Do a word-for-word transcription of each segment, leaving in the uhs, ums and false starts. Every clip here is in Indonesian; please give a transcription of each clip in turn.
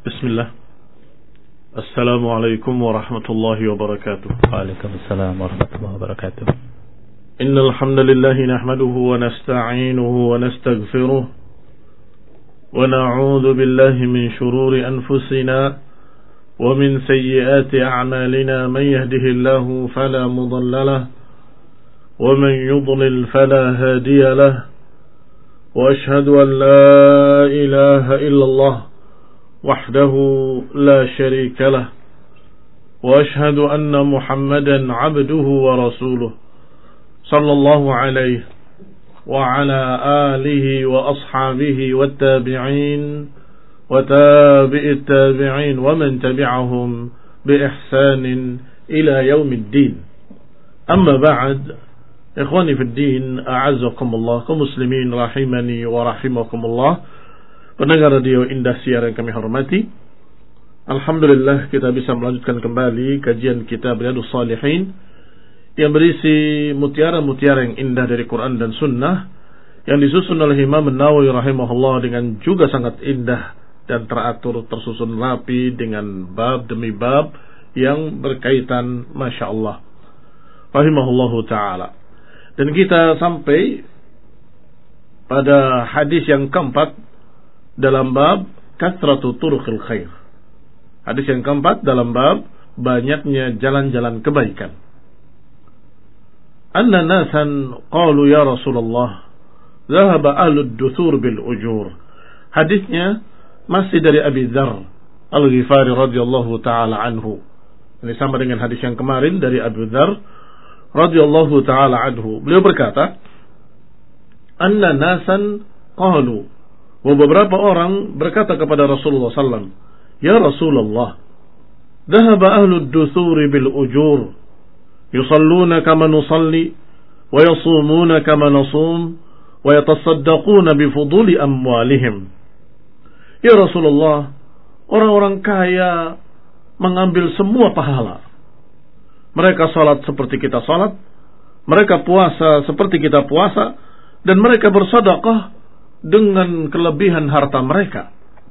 Bismillah. Assalamualaikum warahmatullahi wabarakatuh. Waalaikumsalam warahmatullahi wabarakatuh. Innal hamdalillah nahmaduhu wa nasta'inuhu wa nastaghfiruh wa na'udzu billahi min shururi anfusina wa min sayyiati a'malina man yahdihillahu fala mudilla lahu wa man yudlil fala hadiya lahu wa ashhadu an la ilaha illallah وحده لا شريك له وأشهد أن محمدا عبده ورسوله صلى الله عليه وعلى آله وأصحابه والتابعين وتابع التابعين ومن تبعهم بإحسان إلى يوم الدين. أما بعد، إخواني في الدين، أعزكم الله كمسلمين رحمني ورحمكم الله. Pendengar radio Indah Siar yang kami hormati, alhamdulillah kita bisa melanjutkan kembali kajian kitab Riyadhus Shalihin yang berisi mutiara-mutiara yang indah dari Quran dan Sunnah yang disusun oleh Imam An-Nawawi rahimahullah dengan juga sangat indah dan teratur, tersusun rapi dengan bab demi bab yang berkaitan, Masya Allah, rahimahullahu ta'ala. Dan kita sampai pada hadis yang keempat dalam bab kasratu turuqil khair. Hadis yang keempat dalam bab banyaknya jalan-jalan kebaikan. Anna nasan qalu ya Rasulullah dhahaba ahlud duthur bil ujur. Hadisnya masih dari Abi Dzar Al-Ghifari radhiyallahu taala anhu. Ini sama dengan hadis yang kemarin dari Abu Dzar radhiyallahu taala anhu. Beliau berkata, anna nasan qalu, wa beberapa orang berkata kepada Rasulullah sallallahu alaihi wasallam, ya Rasulullah, dhahaba ahlud duthuri bil ujur, yusalluna kama nusalli, wa yasumuna kama nasum, wa yatasaddaquna bifuduli amwalihim. Ya Rasulullah, orang-orang kaya mengambil semua pahala. Mereka salat seperti kita salat, mereka puasa seperti kita puasa, dan mereka bersedekah dengan kelebihan harta mereka.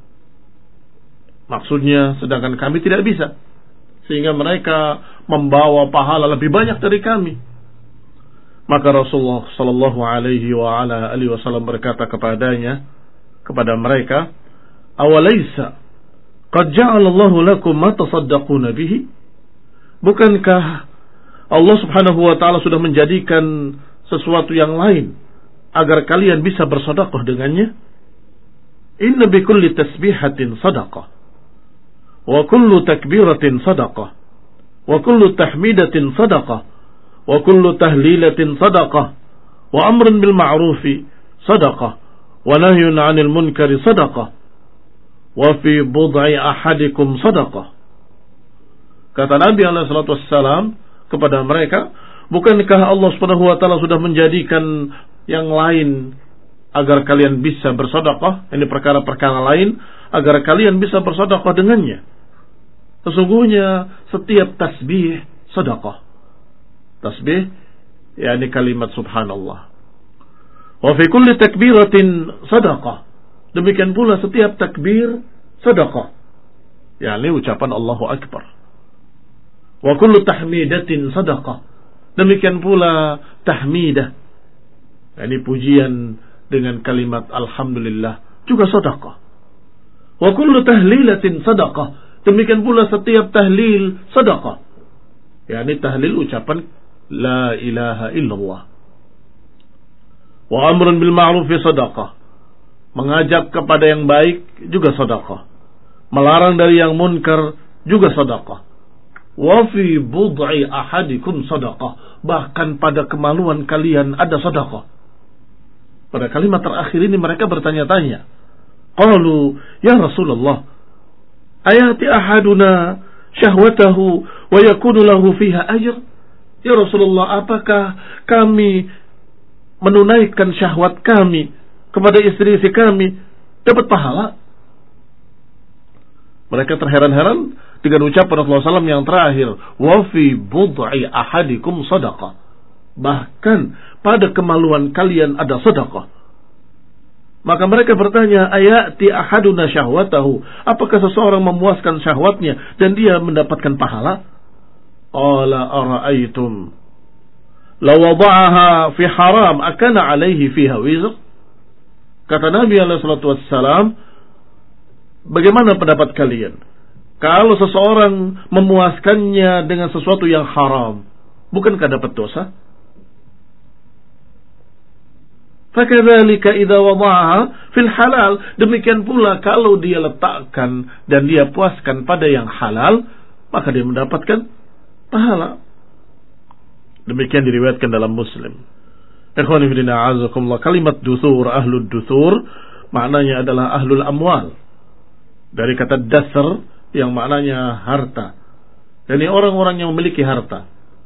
Maksudnya, sedangkan kami tidak bisa, sehingga mereka membawa pahala lebih banyak dari kami. Maka Rasulullah sallallahu alaihi wa ala alihi wasallam berkata kepadanya, kepada mereka, awalaysa qad ja'alallahu lakum ma tasaddaquna bihi? Bukankah Allah subhanahu wa ta'ala sudah menjadikan sesuatu yang lain agar kalian bisa bersedekah dengannya? Inna bi kulli tasbihatin sadaqah, wa kullu takbiratin sadaqah, wa kullu tahmidatin sadaqah, wa kullu tahlilatin sadaqah, wa amrun bil ma'rufi sadaqah, wa nahyun 'anil munkari sadaqah, wa fi bud'i ahadikum sadaqah. Kata Nabi alaihi salatu wassalam kepada mereka, bukankah Allah subhanahu wa ta'ala sudah menjadikan yang lain agar kalian bisa bersedekah, ini perkara-perkara lain agar kalian bisa bersedekah dengannya? Sesungguhnya setiap tasbih sedekah. Tasbih yakni kalimat subhanallah. Wa fi kulli takbiratin sedekah. Demikian pula setiap takbir sedekah, yakni ucapan Allahu akbar. Wa kullu tahmidatin sedekah. Demikian pula tahmidah, ini pujian dengan kalimat alhamdulillah, juga sedekah. Wa kullu tahlilatin sedekah. Demikian pula setiap tahlil sedekah, yakni tahlil ucapan la ilaha illallah. Wa amrun bil ma'ruf sedekah. Mengajak kepada yang baik juga sedekah. Melarang dari yang munkar juga sedekah. Wa fi bud'i ahadikum sedekah. Bahkan pada kemaluan kalian ada sedekah. Pada kalimat terakhir ini mereka bertanya-tanya. Qalu, ya Rasulullah, ayati ahaduna syahwatahu wa yakunu lahu fiha ajr? Ya Rasulullah, apakah kami menunaikan syahwat kami kepada istri-istri kami dapat pahala? Mereka terheran-heran dengan ucapan Rasulullah sallallahu alaihi wasallam yang terakhir, wa fi bud'i ahadikum sadaqah. Bahkan pada kemaluan kalian ada sedekah. Maka mereka bertanya, ayati ahaduna syahwatahu, apakah seseorang memuaskan syahwatnya dan dia mendapatkan pahala? Qala ara'aytum law wada'aha fi haram akana alaihi fiha wizr? Kata Nabi alaihi salatu wassalam, bagaimana pendapat kalian kalau seseorang memuaskannya dengan sesuatu yang haram, bukankah dapat dosa? Fakadzalika idza wada'aha fil halal, demikian pula kalau dia letakkan dan dia puaskan pada yang halal, maka dia mendapatkan pahala. Demikian diriwayatkan dalam Muslim. Ikhwani fillah, a'azakumullah. Kalimat dusur, ahlud dusur, maknanya adalah ahlul amwal. Dari kata dasar yang maknanya harta. Yani orang-orang yang memiliki harta.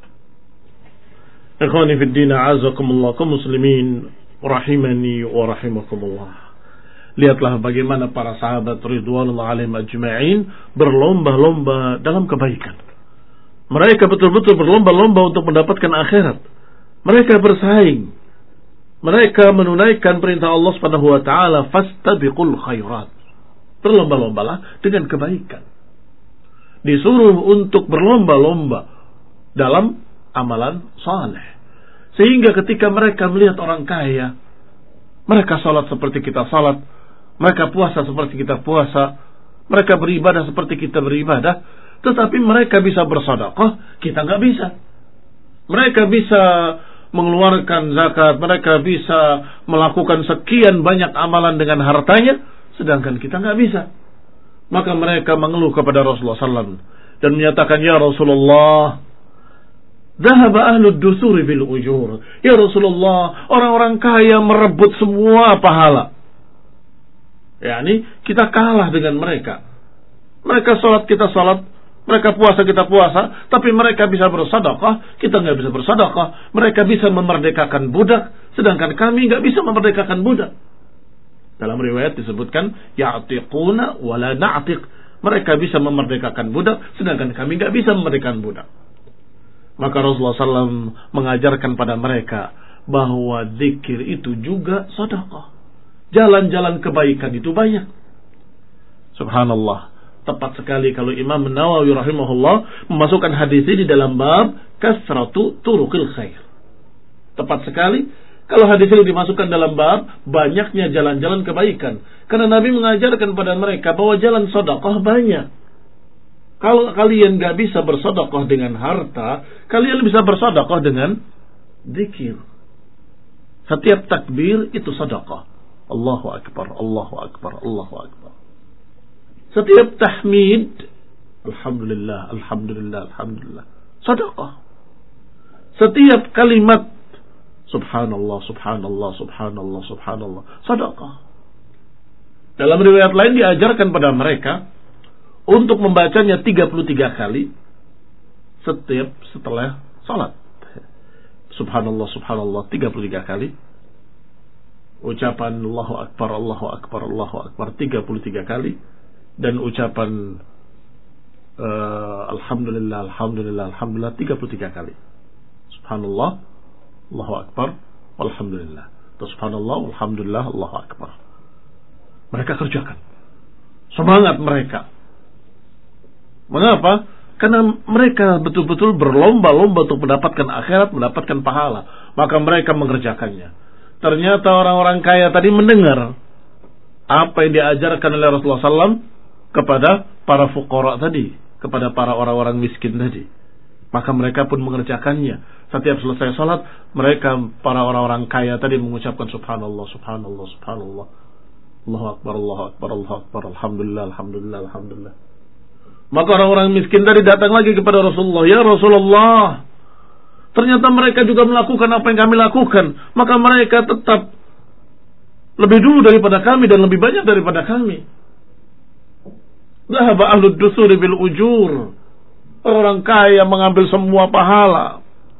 Ikhwani fillah, a'azakumullah, kaum muslimin rahimani wa rahimakumullah. Lihatlah bagaimana para sahabat ridwanullah alaihim ajma'in berlomba-lomba dalam kebaikan. Mereka betul-betul berlomba-lomba untuk mendapatkan akhirat. Mereka bersaing. Mereka menunaikan perintah Allah Subhanahu wa taala, fastabiqul khairat. Berlomba-lombalah dengan kebaikan. Disuruh untuk berlomba-lomba dalam amalan saleh. Sehingga ketika mereka melihat orang kaya, mereka salat seperti kita salat, mereka puasa seperti kita puasa, mereka beribadah seperti kita beribadah, tetapi mereka bisa bersedekah, kita nggak bisa. Mereka bisa mengeluarkan zakat, mereka bisa melakukan sekian banyak amalan dengan hartanya, sedangkan kita nggak bisa. Maka mereka mengeluh kepada Rasulullah sallallahu alaihi wasallam dan menyatakan, ya Rasulullah, dhahaba ahlud dusuri bil ujur. Ya Rasulullah, orang-orang kaya merebut semua pahala. Yani kita kalah dengan mereka. Mereka salat, kita salat. Mereka puasa, kita puasa. Tapi mereka bisa bersedekah, kita nggak bisa bersedekah. Mereka bisa memerdekakan budak, sedangkan kami nggak bisa memerdekakan budak. Dalam riwayat disebutkan, ya'tiquna wa la na'tiq. Mereka bisa memerdekakan budak, sedangkan kami nggak bisa memerdekakan budak. Maka Rasulullah sallallahu alaihi wasallam mengajarkan pada mereka bahwa zikir itu juga sedekah. Jalan-jalan kebaikan itu banyak. Subhanallah. Tepat sekali kalau Imam Nawawi rahimahullah memasukkan hadis ini dalam bab kasratu turuqil khair. Tepat sekali kalau hadis ini dimasukkan dalam bab banyaknya jalan-jalan kebaikan. Karena Nabi mengajarkan pada mereka bahwa jalan sedekah banyak. Kalau kalian gak bisa bersedekah dengan harta, kalian bisa bersedekah dengan zikir. Setiap takbir itu sedekah. Allahu Akbar, Allahu Akbar, Allahu Akbar. Setiap tahmid, Alhamdulillah, Alhamdulillah, Alhamdulillah, sedekah. Setiap kalimat, Subhanallah, Subhanallah, Subhanallah, Subhanallah, sedekah. Dalam riwayat lain diajarkan pada mereka untuk membacanya tiga puluh tiga kali setiap setelah salat. Subhanallah, Subhanallah, tiga puluh tiga kali. Ucapan Allahu Akbar, Allahu Akbar, Allahu Akbar, tiga puluh tiga kali. Dan ucapan uh, Alhamdulillah, Alhamdulillah, Alhamdulillah, tiga puluh tiga kali. Subhanallah, Allahu Akbar, Alhamdulillah. Subhanallah, Alhamdulillah, Allahu Akbar. Mereka kerjakan. Semangat mereka. Mengapa? Karena mereka betul-betul berlomba-lomba untuk mendapatkan akhirat, mendapatkan pahala. Maka mereka mengerjakannya. Ternyata orang-orang kaya tadi mendengar apa yang diajarkan oleh Rasulullah sallallahu alaihi wasallam kepada para fuqara tadi, kepada para orang-orang miskin tadi. Maka mereka pun mengerjakannya. Setiap selesai salat, mereka para orang-orang kaya tadi mengucapkan Subhanallah, Subhanallah, Subhanallah, Allahu Akbar, Allahu Akbar, Allahu Akbar, Alhamdulillah, Alhamdulillah, Alhamdulillah. Maka orang-orang miskin tadi datang lagi kepada Rasulullah, ya Rasulullah, ternyata mereka juga melakukan apa yang kami lakukan. Maka mereka tetap lebih dulu daripada kami dan lebih banyak daripada kami. Dhahaba ahlud dusuri bil ujur. Orang kaya mengambil semua pahala.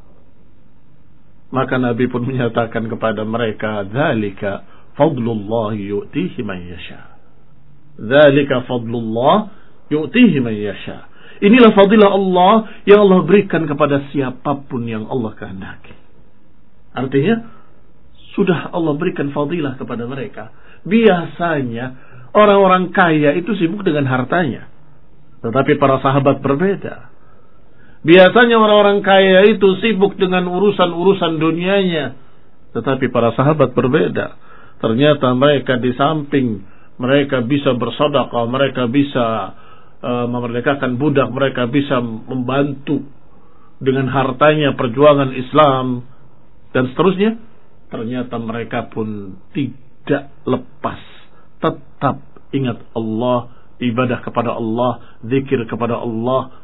Maka Nabi pun menyatakan kepada mereka, dzalika fadlullah yu'tihi man yasha. Dzalika fadlullah yu'tihi man yasha. Inilah fadilah Allah yang Allah berikan kepada siapapun yang Allah kehendaki. Artinya sudah Allah berikan fadilah kepada mereka biasanya orang-orang kaya itu sibuk dengan hartanya. Tetapi para sahabat berbeda. Biasanya orang-orang kaya itu sibuk dengan urusan-urusan dunianya. Tetapi para sahabat berbeda. Ternyata mereka di samping mereka bisa bersedekah, mereka bisa uh, memerdekakan budak, mereka bisa membantu dengan hartanya perjuangan Islam dan seterusnya. Ternyata mereka pun tidak lepas, tetap ingat Allah, ibadah kepada Allah, zikir kepada Allah.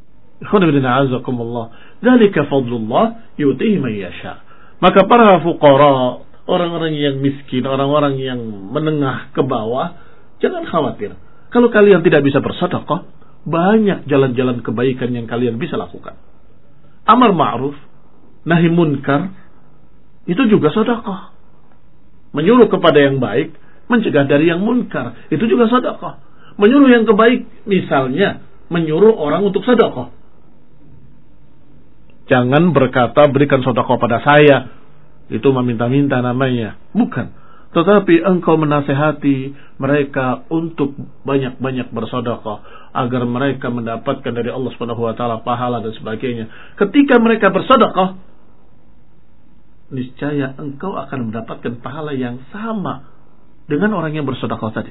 Dzalika fadlullah yu'tihi man yasha. Maka para fuqara, orang-orang yang miskin, orang-orang yang menengah ke bawah, jangan khawatir. Kalau kalian tidak bisa bersedekah, banyak jalan-jalan kebaikan yang kalian bisa lakukan. Amar ma'ruf, nahi munkar, itu juga sedekah. Menyuruh kepada yang baik, mencegah dari yang munkar, itu juga sedekah. Menyuruh yang kebaik, misalnya menyuruh orang untuk sedekah. Jangan berkata berikan sedekah pada saya, itu meminta-minta namanya. Bukan. Tetapi engkau menasehati mereka untuk banyak-banyak bersedekah agar mereka mendapatkan dari Allah Subhanahu wa taala pahala dan sebagainya. Ketika mereka bersedekah, niscaya engkau akan mendapatkan pahala yang sama dengan orang yang bersedekah tadi.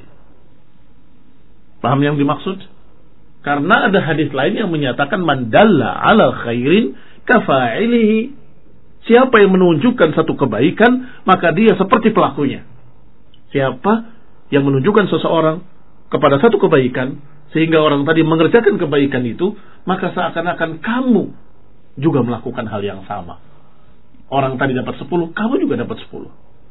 Paham yang dimaksud? Karena ada hadis lain yang menyatakan man dalla ala khairin kafa'ilihi. Siapa yang menunjukkan satu kebaikan, maka dia seperti pelakunya. Siapa yang menunjukkan seseorang kepada satu kebaikan, sehingga orang tadi mengerjakan kebaikan itu, maka seakan-akan kamu juga melakukan hal yang sama. Orang tadi dapat sepuluh, kamu juga dapat sepuluh.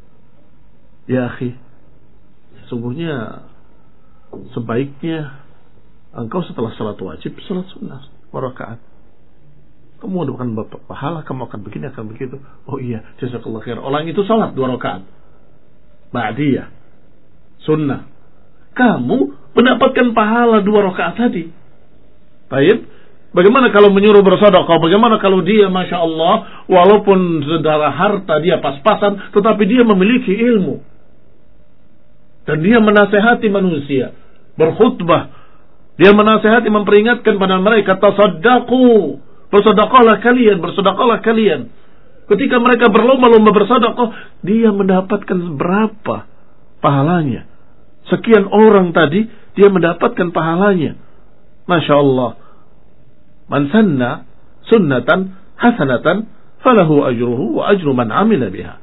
Ya akhi, sesungguhnya sebaiknya engkau setelah salat wajib, salat sunnah, rakaat. Kamu akan dapat pahala, kamu akan begini, akan begitu. Oh iya, jazakallah khair. Orang itu salat dua rakaat, ba'diyah, sunnah. Kamu mendapatkan pahala dua rakaat tadi. Baik. Bagaimana kalau menyuruh bersedekah? Bagaimana kalau dia, masya Allah, walaupun saudara harta dia pas-pasan, tetapi dia memiliki ilmu dan dia menasehati manusia, berkhutbah, dia menasehati, memperingatkan pada mereka, tasaddaqu, bersedekahlah kalian, bersedekahlah kalian. Ketika mereka berlomba-lomba bersedekah, dia mendapatkan berapa pahalanya? Sekian orang tadi, dia mendapatkan pahalanya. Masya Allah. Man sanna sunnatan hasanatan falahu ajruhu wa ajru man amila biha.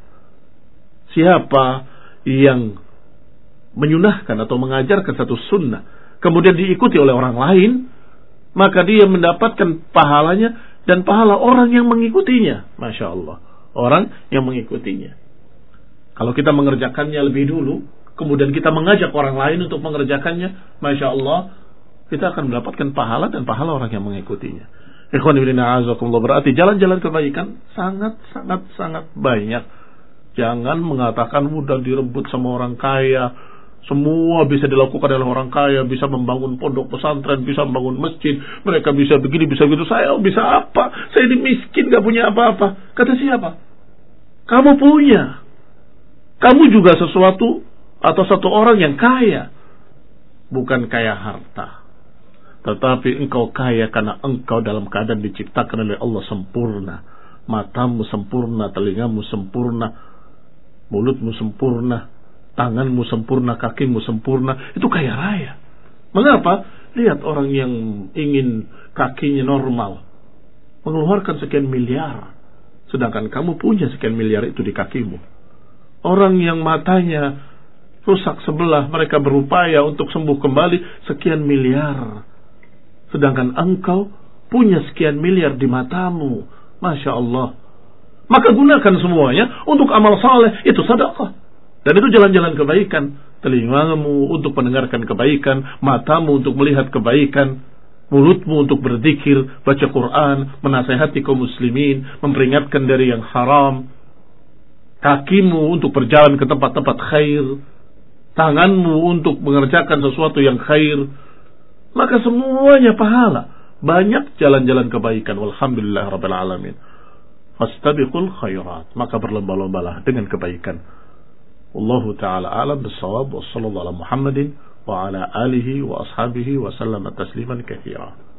Siapa yang menyunahkan atau mengajarkan satu sunnah, kemudian diikuti oleh orang lain, maka dia mendapatkan pahalanya dan pahala orang yang mengikutinya. Masya Allah. Orang yang mengikutinya. Kalau kita mengerjakannya lebih dulu, kemudian kita mengajak orang lain untuk mengerjakannya, Masya Allah, kita akan mendapatkan pahala dan pahala orang yang mengikutinya. Ikhwan fillah a'azakumullah, berarti jalan-jalan kebaikan sangat-sangat-sangat banyak. Jangan mengatakan mudah direbut sama orang kaya. Semua bisa dilakukan oleh orang kaya, bisa membangun pondok pesantren, bisa membangun masjid, mereka bisa begini, bisa begitu. Saya bisa apa? Saya ini miskin, gak punya apa-apa. Kata siapa? Kamu punya. Kamu juga sesuatu atau satu orang yang kaya. Bukan kaya harta, tetapi engkau kaya karena engkau dalam keadaan diciptakan oleh Allah sempurna. Matamu sempurna, telingamu sempurna, mulutmu sempurna, tanganmu sempurna, kakimu sempurna. Itu kaya raya. Mengapa? Lihat orang yang ingin kakinya normal, mengeluarkan sekian miliar, sedangkan kamu punya sekian miliar itu di kakimu. Orang yang matanya rusak sebelah, mereka berupaya untuk sembuh kembali, sekian miliar, sedangkan engkau punya sekian miliar di matamu. Masya Allah. Maka gunakan semuanya untuk amal saleh, itu sedekah. Dan itu jalan-jalan kebaikan. Telingamu untuk mendengarkan kebaikan, matamu untuk melihat kebaikan, mulutmu untuk berzikir, baca Quran, menasehati kaum muslimin, memperingatkan dari yang haram, kakimu untuk berjalan ke tempat-tempat khair, tanganmu untuk mengerjakan sesuatu yang khair. Maka semuanya pahala. Banyak jalan-jalan kebaikan. Walhamdulillah rabbil alamin. Fastabiqul khairat. Maka berlomba-lombalah dengan kebaikan. Wallahu ta'ala a'lam bis-shawab wa sallallahu ala Muhammadin wa ala alihi wa ashabihi wa sallama tasliman katsira.